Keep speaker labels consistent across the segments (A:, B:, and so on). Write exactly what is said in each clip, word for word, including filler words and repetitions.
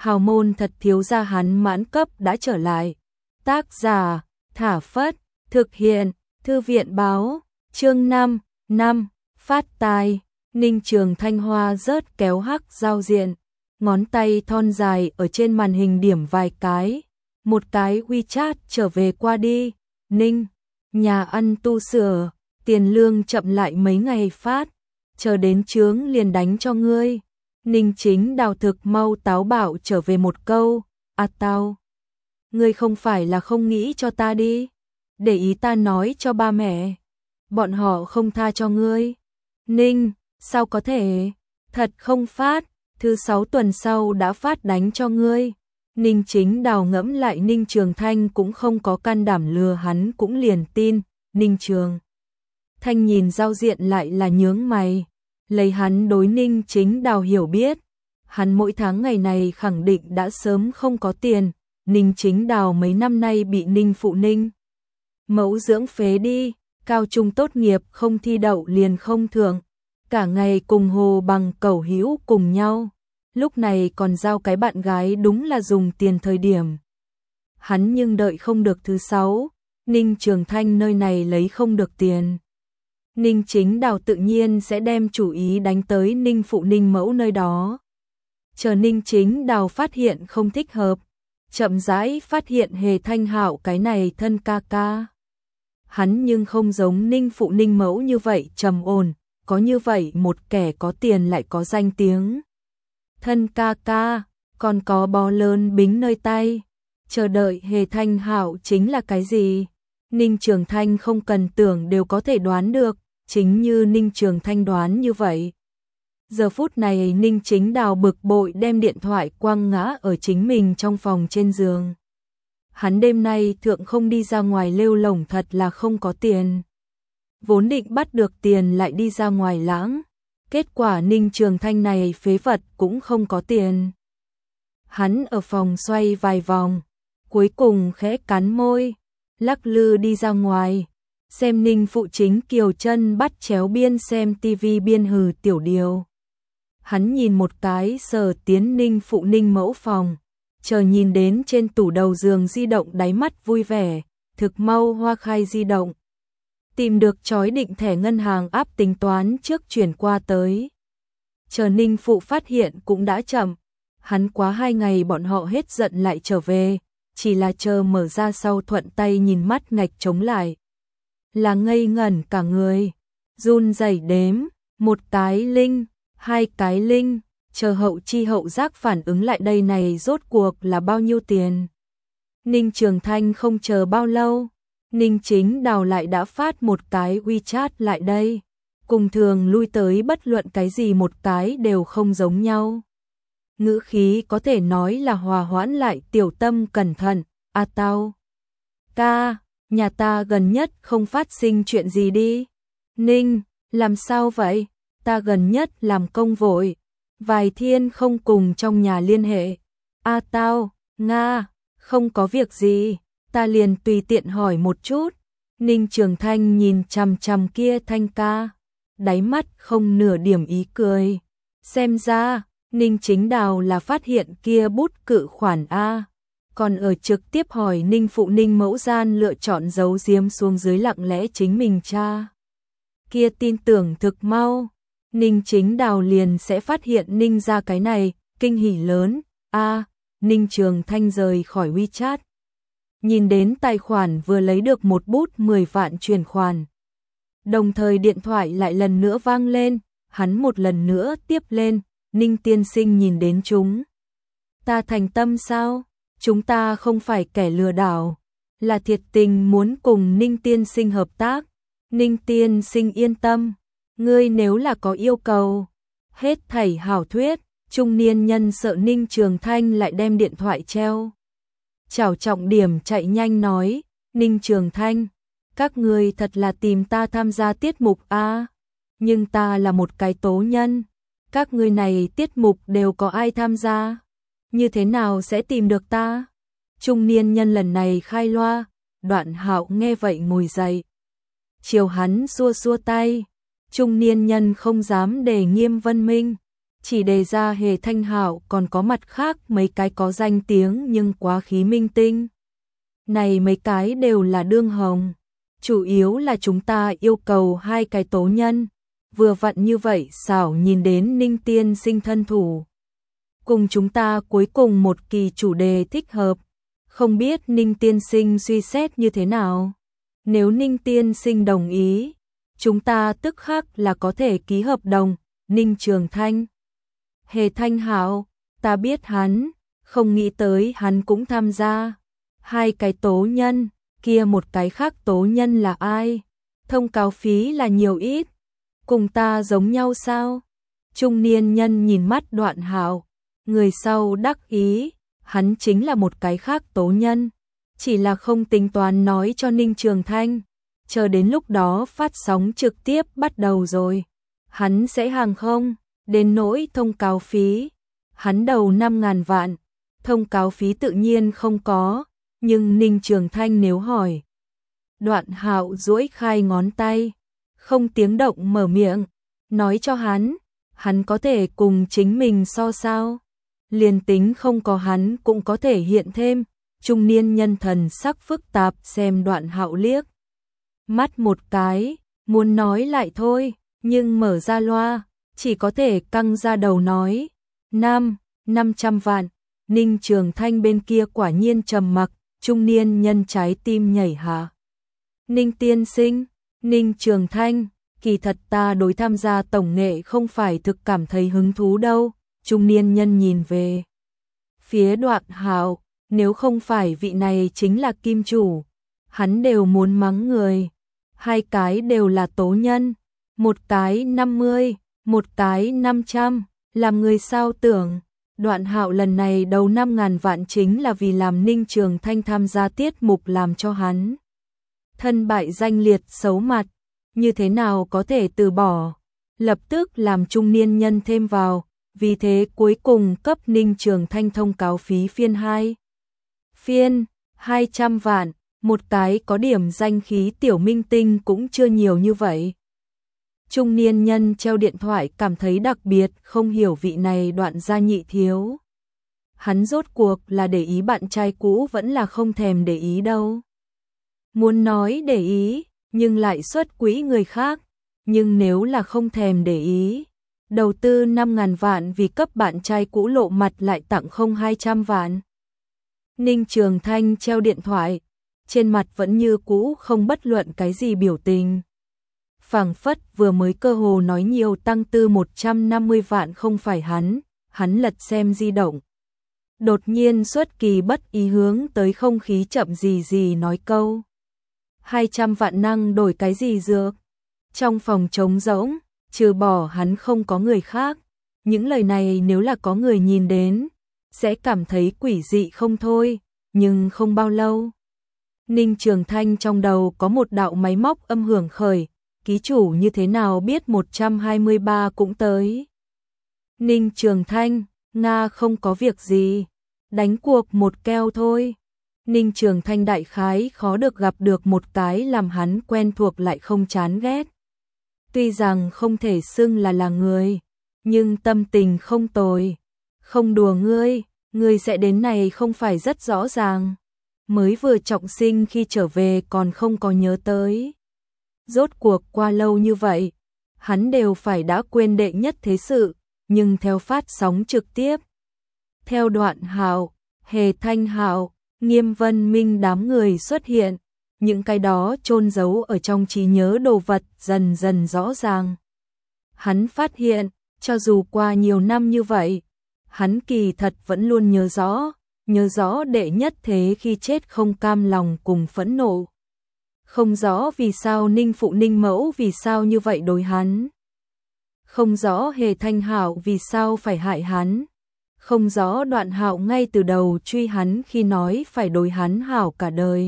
A: hào môn thật thiếu gia hắn mãn cấp đã trở lại. Tác giả, Thả Phất, thực hiện, Thư viện báo, chương năm, năm, phát tài. Ninh Trường Thanh hoa rớt kéo hắc giao diện, ngón tay thon dài ở trên màn hình điểm vài cái, một cái WeChat trở về qua đi. Ninh, nhà ăn tu sửa, tiền lương chậm lại mấy ngày phát, chờ đến chướng liền đánh cho ngươi. Ninh Chính Đào thực mau táo bạo trở về một câu, à tao, ngươi không phải là không nghĩ cho ta đi, để ý ta nói cho ba mẹ, bọn họ không tha cho ngươi. Ninh, sao có thể, thật không phát, thứ sáu tuần sau đã phát đánh cho ngươi. Ninh Chính Đào ngẫm lại Ninh Trường Thanh cũng không có can đảm lừa hắn cũng liền tin. Ninh Trường Thanh nhìn giao diện lại là nhướng mày, lấy hắn đối Ninh Chính Đào hiểu biết, hắn mỗi tháng ngày này khẳng định đã sớm không có tiền. Ninh Chính Đào mấy năm nay bị Ninh phụ Ninh mẫu dưỡng phế đi, cao trung tốt nghiệp không thi đậu liền không thưởng, cả ngày cùng hồ bằng cẩu hữu cùng nhau, lúc này còn giao cái bạn gái đúng là dùng tiền thời điểm. Hắn nhưng đợi không được thứ sáu, Ninh Trường Thanh nơi này lấy không được tiền. Ninh Chính Đào tự nhiên sẽ đem chủ ý đánh tới Ninh phụ Ninh mẫu nơi đó. Chờ Ninh Chính Đào phát hiện không thích hợp, chậm rãi phát hiện Hề Thanh Hạo cái này thân ca ca. Hắn nhưng không giống Ninh phụ Ninh mẫu như vậy trầm ổn, có như vậy một kẻ có tiền lại có danh tiếng. Thân ca ca, còn có bó lớn bính nơi tay, chờ đợi Hề Thanh Hạo chính là cái gì? Ninh Trường Thanh không cần tưởng đều có thể đoán được, chính như Ninh Trường Thanh đoán như vậy. Giờ phút này Ninh Chính Đào bực bội đem điện thoại quăng ngã ở chính mình trong phòng trên giường. Hắn đêm nay thượng không đi ra ngoài lêu lổng thật là không có tiền. Vốn định bắt được tiền lại đi ra ngoài lãng. Kết quả Ninh Trường Thanh này phế vật cũng không có tiền. Hắn ở phòng xoay vài vòng, cuối cùng khẽ cắn môi, lắc lư đi ra ngoài, xem Ninh phụ chính kiều chân bắt chéo biên xem tivi biên hừ tiểu điều. Hắn nhìn một cái sờ tiến Ninh phụ Ninh mẫu phòng, chờ nhìn đến trên tủ đầu giường di động đáy mắt vui vẻ, thực mau hoa khai di động. Tìm được chói định thẻ ngân hàng áp tính toán trước chuyển qua tới. Chờ Ninh phụ phát hiện cũng đã chậm, hắn quá hai ngày bọn họ hết giận lại trở về, chỉ là chờ mở ra sau thuận tay nhìn mắt ngạch chống lại. Là ngây ngẩn cả người, run rẩy đếm, một cái linh, hai cái linh, chờ hậu chi hậu giác phản ứng lại đây này rốt cuộc là bao nhiêu tiền. Ninh Trường Thanh không chờ bao lâu, Ninh Chính Đào lại đã phát một cái WeChat lại đây, cùng thường lui tới bất luận cái gì một cái đều không giống nhau. Ngữ khí có thể nói là hòa hoãn lại tiểu tâm cẩn thận, à tao. Ca, nhà ta gần nhất không phát sinh chuyện gì đi. Ninh, làm sao vậy? Ta gần nhất làm công vội, vài thiên không cùng trong nhà liên hệ. À tao, Nga, không có việc gì, ta liền tùy tiện hỏi một chút. Ninh Trường Thanh nhìn chằm chằm kia Thanh ca, đáy mắt không nửa điểm ý cười. Xem ra, Ninh Chính Đào là phát hiện kia bút cự khoản A, còn ở trực tiếp hỏi Ninh phụ Ninh mẫu gian lựa chọn giấu giếm xuống dưới lặng lẽ chính mình cha. Kia tin tưởng thực mau, Ninh Chính Đào liền sẽ phát hiện Ninh ra cái này, kinh hỉ lớn. A, Ninh Trường Thanh rời khỏi WeChat, nhìn đến tài khoản vừa lấy được một bút mười vạn chuyển khoản. Đồng thời điện thoại lại lần nữa vang lên, hắn một lần nữa tiếp lên. Ninh tiên sinh nhìn đến chúng ta thành tâm sao? Chúng ta không phải kẻ lừa đảo, là thiệt tình muốn cùng Ninh tiên sinh hợp tác. Ninh tiên sinh yên tâm, ngươi nếu là có yêu cầu, hết thảy hảo thuyết. Trung niên nhân sợ Ninh Trường Thanh lại đem điện thoại treo. Chảo trọng điểm chạy nhanh nói, Ninh Trường Thanh, các ngươi thật là tìm ta tham gia tiết mục a, nhưng ta là một cái tố nhân. Các ngươi này tiết mục đều có ai tham gia? Như thế nào sẽ tìm được ta? Trung niên nhân lần này khai loa, Đoạn Hạo nghe vậy ngồi dậy. Chiều hắn xua xua tay, trung niên nhân không dám đề nghiêm Vân Minh, chỉ đề ra Hề Thanh Hạo, còn có mặt khác mấy cái có danh tiếng nhưng quá khí minh tinh. Này mấy cái đều là đương hồng, chủ yếu là chúng ta yêu cầu hai cái tố nhân, vừa vặn như vậy xảo nhìn đến Ninh tiên sinh thân thủ. Cùng chúng ta cuối cùng một kỳ chủ đề thích hợp, không biết Ninh tiên sinh suy xét như thế nào. Nếu Ninh tiên sinh đồng ý, chúng ta tức khắc là có thể ký hợp đồng. Ninh Trường Thanh: Hề Thanh Hạo, ta biết hắn, không nghĩ tới hắn cũng tham gia. Hai cái tố nhân, kia một cái khác tố nhân là ai? Thông cáo phí là nhiều ít? Cùng ta giống nhau sao? Trung niên nhân nhìn mắt Đoạn Hạo, người sau đắc ý, hắn chính là một cái khác tố nhân, chỉ là không tính toán nói cho Ninh Trường Thanh, chờ đến lúc đó phát sóng trực tiếp bắt đầu rồi, hắn sẽ hàng không. Đến nỗi thông cáo phí, hắn đầu năm ngàn vạn, thông cáo phí tự nhiên không có, nhưng Ninh Trường Thanh nếu hỏi. Đoạn Hạo duỗi khai ngón tay, không tiếng động mở miệng, nói cho hắn, hắn có thể cùng chính mình so sao. Liền tính không có hắn cũng có thể hiện thêm. Trung niên nhân thần sắc phức tạp xem Đoạn Hạo liếc mắt một cái, muốn nói lại thôi, nhưng mở ra loa, chỉ có thể căng ra đầu nói, năm, năm trăm vạn. Ninh Trường Thanh bên kia quả nhiên trầm mặc, trung niên nhân trái tim nhảy hạ. Ninh tiên sinh, Ninh Trường Thanh, kỳ thật ta đối tham gia tổng nghệ không phải thực cảm thấy hứng thú đâu. Trung niên nhân nhìn về phía Đoạn Hạo, nếu không phải vị này chính là kim chủ, hắn đều muốn mắng người. Hai cái đều là tố nhân, một cái năm mươi, một cái năm trăm, làm người sao tưởng. Đoạn Hạo lần này đầu năm ngàn vạn chính là vì làm Ninh Trường Thanh tham gia tiết mục làm cho hắn thân bại danh liệt xấu mặt, như thế nào có thể từ bỏ. Lập tức làm trung niên nhân thêm vào, vì thế cuối cùng cấp Ninh Trường Thanh thông cáo phí phiên hai. Phiên, hai trăm vạn, một cái có điểm danh khí tiểu minh tinh cũng chưa nhiều như vậy. Trung niên nhân treo điện thoại cảm thấy đặc biệt không hiểu vị này Đoạn gia nhị thiếu. Hắn rốt cuộc là để ý bạn trai cũ vẫn là không thèm để ý đâu. Muốn nói để ý, nhưng lại xuất quỹ người khác. Nhưng nếu là không thèm để ý, đầu tư năm ngàn vạn vì cấp bạn trai cũ lộ mặt lại tặng không hai trăm vạn. Ninh Trường Thanh treo điện thoại, trên mặt vẫn như cũ không bất luận cái gì biểu tình. Phảng phất vừa mới cơ hồ nói nhiều tăng tư một trăm năm mươi vạn không phải hắn, hắn lật xem di động. Đột nhiên xuất kỳ bất ý hướng tới không khí chậm gì gì nói câu. hai trăm vạn năng đổi cái gì dược? Trong phòng trống rỗng, trừ bỏ hắn không có người khác. Những lời này nếu là có người nhìn đến, sẽ cảm thấy quỷ dị không thôi, nhưng không bao lâu. Ninh Trường Thanh trong đầu có một đạo máy móc âm hưởng khởi, ký chủ như thế nào biết một trăm hai mươi ba cũng tới. Ninh Trường Thanh, Nga không có việc gì, đánh cuộc một keo thôi. Ninh Trường Thanh đại khái khó được gặp được một cái làm hắn quen thuộc lại không chán ghét. Tuy rằng không thể xưng là là người, nhưng tâm tình không tồi. Không đùa ngươi, ngươi sẽ đến này không phải rất rõ ràng. Mới vừa trọng sinh khi trở về còn không có nhớ tới. Rốt cuộc qua lâu như vậy, hắn đều phải đã quên đệ nhất thế sự, nhưng theo phát sóng trực tiếp. Theo Đoạn Hạo, Hề Thanh Hạo, Nghiêm Vân Minh đám người xuất hiện, những cái đó chôn giấu ở trong trí nhớ đồ vật dần dần rõ ràng. Hắn phát hiện, cho dù qua nhiều năm như vậy, hắn kỳ thật vẫn luôn nhớ rõ, nhớ rõ đệ nhất thế khi chết không cam lòng cùng phẫn nộ. Không rõ vì sao Ninh phụ Ninh mẫu vì sao như vậy đối hắn. Không rõ Hề Thanh Hạo vì sao phải hại hắn. Không rõ Đoạn Hạo ngay từ đầu truy hắn khi nói phải đối hắn hảo cả đời.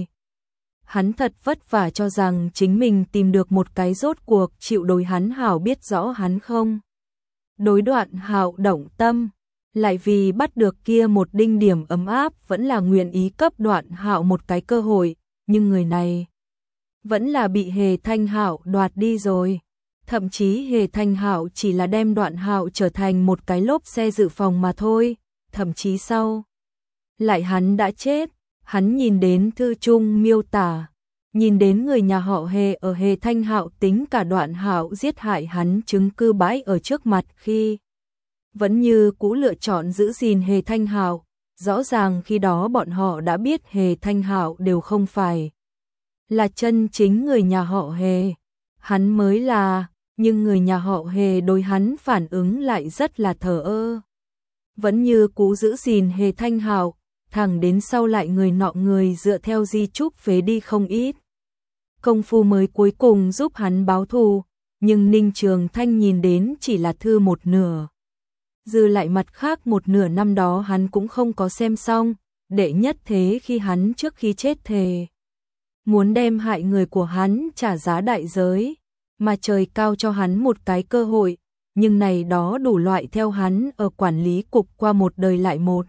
A: Hắn thật vất vả cho rằng chính mình tìm được một cái rốt cuộc chịu đối hắn hảo, biết rõ hắn không đối Đoạn Hạo động tâm, lại vì bắt được kia một đinh điểm ấm áp vẫn là nguyện ý cấp Đoạn Hạo một cái cơ hội, nhưng người này vẫn là bị Hề Thanh Hạo đoạt đi rồi. Thậm chí Hề Thanh Hạo chỉ là đem Đoạn Hạo trở thành một cái lốp xe dự phòng mà thôi, thậm chí sau lại hắn đã chết, hắn nhìn đến thư chung miêu tả, nhìn đến người nhà họ Hề ở Hề Thanh Hạo tính cả Đoạn Hạo giết hại hắn chứng cứ bãi ở trước mặt khi vẫn như cũ lựa chọn giữ gìn Hề Thanh Hạo, rõ ràng khi đó bọn họ đã biết Hề Thanh Hạo đều không phải là chân chính người nhà họ Hề, hắn mới là, nhưng người nhà họ Hề đối hắn phản ứng lại rất là thờ ơ. Vẫn như cũ giữ gìn Hề Thanh Hạo, thẳng đến sau lại người nọ người dựa theo di chúc phế đi không ít. Công phu mới cuối cùng giúp hắn báo thù, nhưng Ninh Trường Thanh nhìn đến chỉ là thư một nửa. Dư lại mặt khác một nửa năm đó hắn cũng không có xem xong, đệ nhất thế khi hắn trước khi chết thề. Muốn đem hại người của hắn trả giá đại giới, mà trời cao cho hắn một cái cơ hội, nhưng này đó đủ loại theo hắn ở quản lý cục qua một đời lại một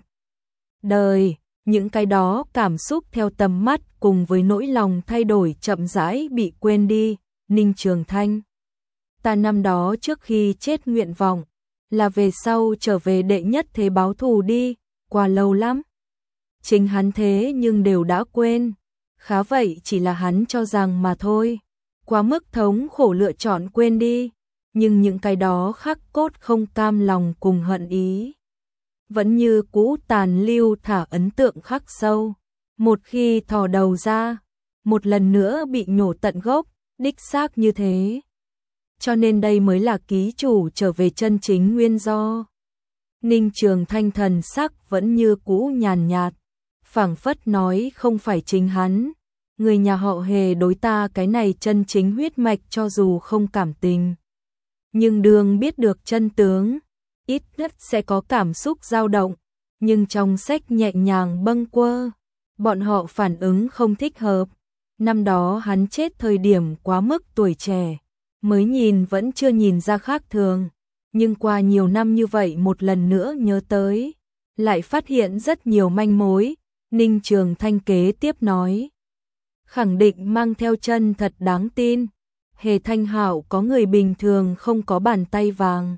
A: đời, những cái đó cảm xúc theo tầm mắt cùng với nỗi lòng thay đổi chậm rãi bị quên đi. Ninh Trường Thanh, ta năm đó trước khi chết nguyện vọng là về sau trở về đệ nhất thế báo thù đi, qua lâu lắm. Chính hắn thế nhưng đều đã quên, khá vậy chỉ là hắn cho rằng mà thôi, quá mức thống khổ lựa chọn quên đi, nhưng những cái đó khắc cốt không cam lòng cùng hận ý vẫn như cũ tàn lưu thả ấn tượng khắc sâu. Một khi thò đầu ra, một lần nữa bị nhổ tận gốc, đích xác như thế. Cho nên đây mới là ký chủ trở về chân chính nguyên do. Ninh Trường Thanh thần sắc vẫn như cũ nhàn nhạt, phảng phất nói không phải chính hắn. Người nhà họ Hề đối ta cái này chân chính huyết mạch cho dù không cảm tình, nhưng đường biết được chân tướng, ít nhất sẽ có cảm xúc dao động, nhưng trong sách nhẹ nhàng bâng quơ, bọn họ phản ứng không thích hợp. Năm đó hắn chết thời điểm quá mức tuổi trẻ, mới nhìn vẫn chưa nhìn ra khác thường, nhưng qua nhiều năm như vậy một lần nữa nhớ tới, lại phát hiện rất nhiều manh mối. Ninh Trường Thanh kế tiếp nói, khẳng định mang theo chân thật đáng tin. Hề Thanh Hạo có người bình thường không có bàn tay vàng.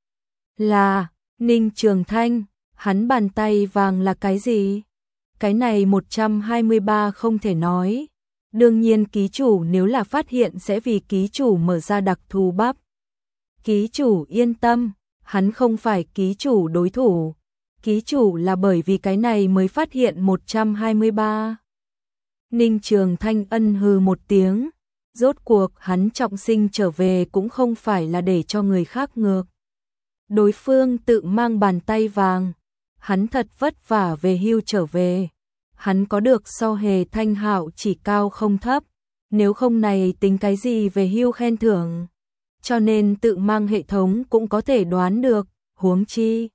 A: Là, Ninh Trường Thanh, hắn bàn tay vàng là cái gì? Cái này một trăm hai mươi ba không thể nói. Đương nhiên ký chủ nếu là phát hiện sẽ vì ký chủ mở ra đặc thù bắp. Ký chủ yên tâm, hắn không phải ký chủ đối thủ. Ký chủ là bởi vì cái này mới phát hiện một trăm hai mươi ba. Ninh Trường Thanh ân hừ một tiếng. Rốt cuộc hắn trọng sinh trở về cũng không phải là để cho người khác ngược. Đối phương tự mang bàn tay vàng, hắn thật vất vả về hưu trở về. Hắn có được so Hề Thanh Hạo chỉ cao không thấp, nếu không này tính cái gì về hưu khen thưởng. Cho nên tự mang hệ thống cũng có thể đoán được, huống chi.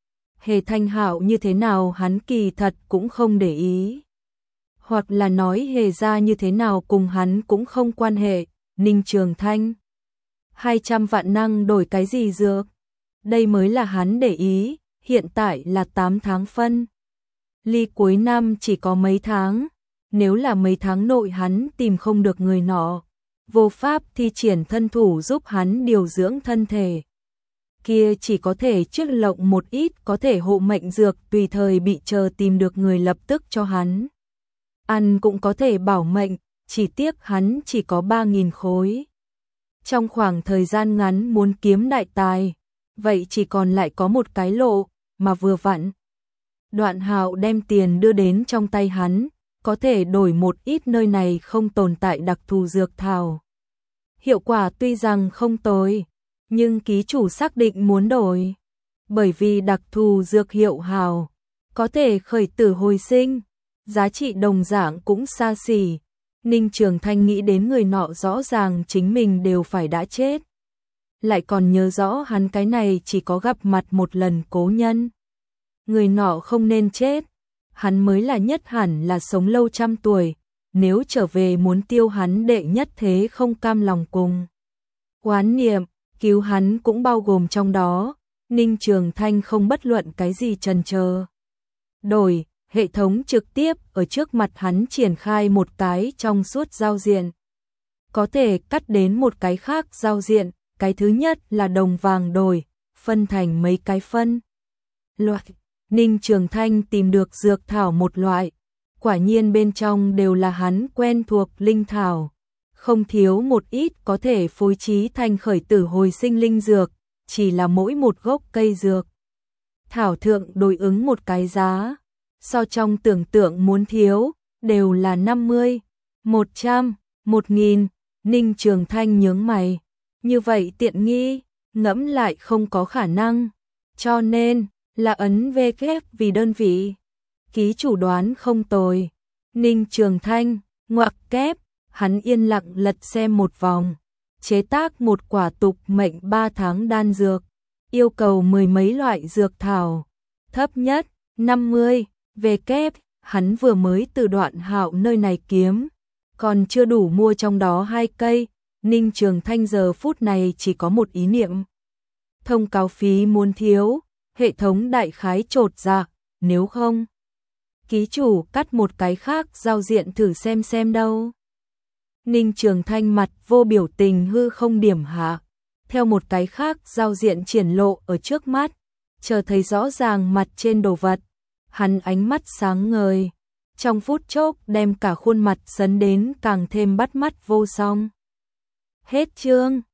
A: Hề Thanh Hạo như thế nào hắn kỳ thật cũng không để ý. Hoặc là nói Hề ra như thế nào cùng hắn cũng không quan hệ. Ninh Trường Thanh, hai trăm vạn năng đổi cái gì dược? Đây mới là hắn để ý, hiện tại là tám tháng phân. Ly cuối năm chỉ có mấy tháng, nếu là mấy tháng nội hắn tìm không được người nọ, vô pháp thi triển thân thủ giúp hắn điều dưỡng thân thể. Kia chỉ có thể trước lộng một ít có thể hộ mệnh dược tùy thời bị chờ tìm được người lập tức cho hắn. Ăn cũng có thể bảo mệnh, chỉ tiếc hắn chỉ có ba nghìn khối. Trong khoảng thời gian ngắn muốn kiếm đại tài, vậy chỉ còn lại có một cái lộ, mà vừa vặn. Đoạn Hạo đem tiền đưa đến trong tay hắn, có thể đổi một ít nơi này không tồn tại đặc thù dược thảo. Hiệu quả tuy rằng không tồi, nhưng ký chủ xác định muốn đổi. Bởi vì đặc thù dược hiệu hào, có thể khởi tử hồi sinh, giá trị đồng dạng cũng xa xỉ. Ninh Trường Thanh nghĩ đến người nọ rõ ràng chính mình đều phải đã chết. Lại còn nhớ rõ hắn cái này chỉ có gặp mặt một lần cố nhân. Người nọ không nên chết, hắn mới là nhất hẳn là sống lâu trăm tuổi, nếu trở về muốn tiêu hắn đệ nhất thế không cam lòng cùng. Oán niệm, cứu hắn cũng bao gồm trong đó, Ninh Trường Thanh không bất luận cái gì chần chờ. Đổi, hệ thống trực tiếp ở trước mặt hắn triển khai một cái trong suốt giao diện. Có thể cắt đến một cái khác giao diện, cái thứ nhất là đồng vàng đổi, phân thành mấy cái phân loại. Ninh Trường Thanh tìm được dược thảo một loại, quả nhiên bên trong đều là hắn quen thuộc linh thảo, không thiếu một ít có thể phối trí thành khởi tử hồi sinh linh dược, chỉ là mỗi một gốc cây dược thảo thượng đối ứng một cái giá, so trong tưởng tượng muốn thiếu, đều là năm mươi, một trăm, một nghìn. Ninh Trường Thanh nhướng mày, như vậy tiện nghi, ngẫm lại không có khả năng, cho nên là ấn V kép vì đơn vị. Ký chủ đoán không tồi. Ninh Trường Thanh ngoặc kép, hắn yên lặng lật xem một vòng, chế tác một quả tục mệnh ba tháng đan dược, yêu cầu mười mấy loại dược thảo, thấp nhất năm mươi, về kép, hắn vừa mới từ Đoạn Hạo nơi này kiếm, còn chưa đủ mua trong đó hai cây. Ninh Trường Thanh giờ phút này chỉ có một ý niệm, thông cáo phí muốn thiếu, hệ thống đại khái trột dạ, nếu không ký chủ cắt một cái khác giao diện thử xem xem đâu. Ninh Trường Thanh mặt vô biểu tình hư không điểm hạ, theo một cái khác giao diện triển lộ ở trước mắt, chờ thấy rõ ràng mặt trên đồ vật, hắn ánh mắt sáng ngời, trong phút chốc đem cả khuôn mặt sấn đến càng thêm bắt mắt vô song. Hết chương.